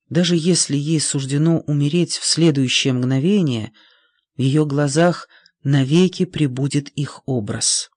Даже если ей суждено умереть в следующее мгновение, в ее глазах навеки пребудет их образ.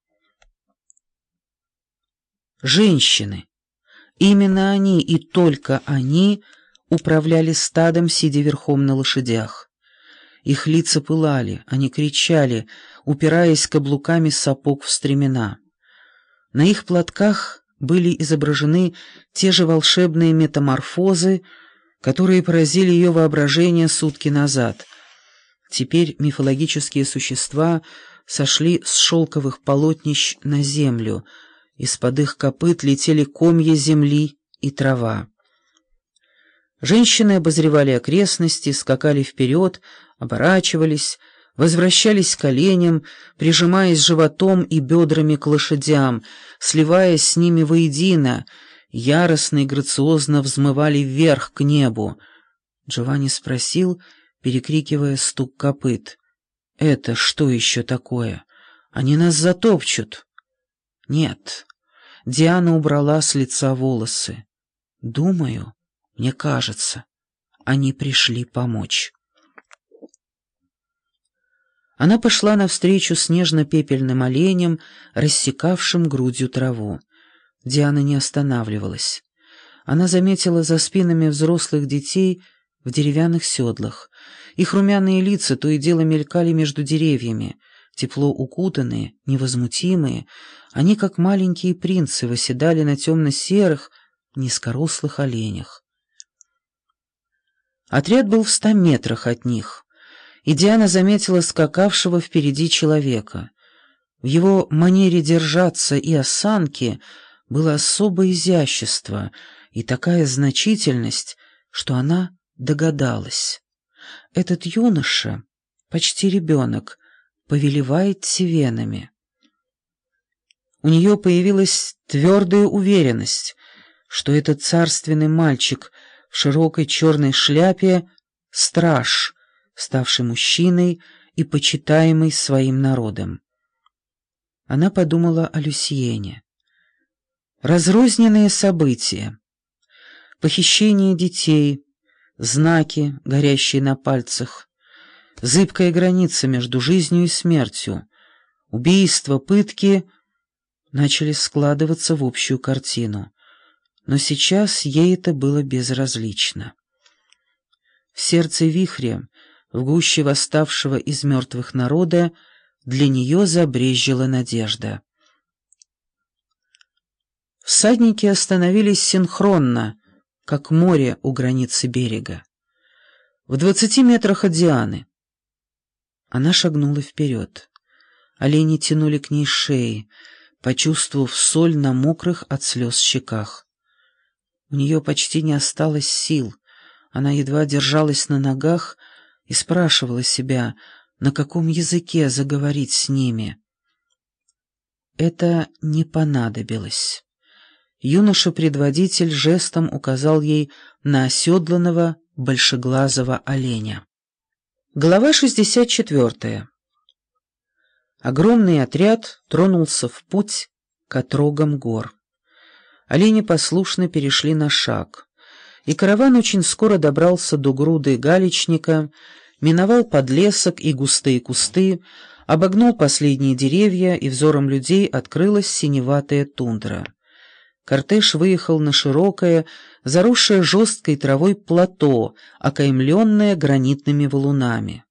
Женщины. Именно они и только они управляли стадом, сидя верхом на лошадях. Их лица пылали, они кричали, упираясь каблуками сапог в стремена. На их платках были изображены те же волшебные метаморфозы, которые поразили ее воображение сутки назад. Теперь мифологические существа сошли с шелковых полотнищ на землю, из-под их копыт летели комья земли и трава. Женщины обозревали окрестности, скакали вперед, оборачивались, возвращались к оленям, прижимаясь животом и бедрами к лошадям, сливаясь с ними воедино, яростно и грациозно взмывали вверх к небу. Джованни спросил, перекрикивая стук копыт: «Это что еще такое? Они нас затопчут!» «Нет». Диана убрала с лица волосы. «Думаю, мне кажется, они пришли помочь». Она пошла навстречу снежно-пепельным оленям, рассекавшим грудью траву. Диана не останавливалась. Она заметила за спинами взрослых детей в деревянных седлах. Их румяные лица то и дело мелькали между деревьями. Тепло укутанные, невозмутимые, они, как маленькие принцы, восседали на темно-серых, низкорослых оленях. Отряд был в 100 метрах от них, и Диана заметила скакавшего впереди человека. В его манере держаться и осанке было особое изящество и такая значительность, что она догадалась. Этот юноша, почти ребенок, повелевает сивенами. У нее появилась твердая уверенность, что этот царственный мальчик в широкой черной шляпе — страж, ставший мужчиной и почитаемый своим народом. Она подумала о Люсьене. Разрозненные события, похищение детей, знаки, горящие на пальцах, зыбкая граница между жизнью и смертью, убийства, пытки начали складываться в общую картину. Но сейчас ей это было безразлично. В сердце вихря, в гуще восставшего из мертвых народа, для нее забрезжила надежда. Всадники остановились синхронно, как море у границы берега. В 20 метрах от Дианы. Она шагнула вперед. Олени тянули к ней шеи, почувствовав соль на мокрых от слез щеках. У нее почти не осталось сил. Она едва держалась на ногах и спрашивала себя, на каком языке заговорить с ними. Это не понадобилось. Юноша-предводитель жестом указал ей на оседланного большеглазого оленя. Глава 64. Огромный отряд тронулся в путь к отрогам гор. Олени послушно перешли на шаг, и караван очень скоро добрался до груды галечника, миновал подлесок и густые кусты, обогнул последние деревья, и взором людей открылась синеватая тундра. Кортеж выехал на широкое, заросшее жесткой травой плато, окаймленное гранитными валунами.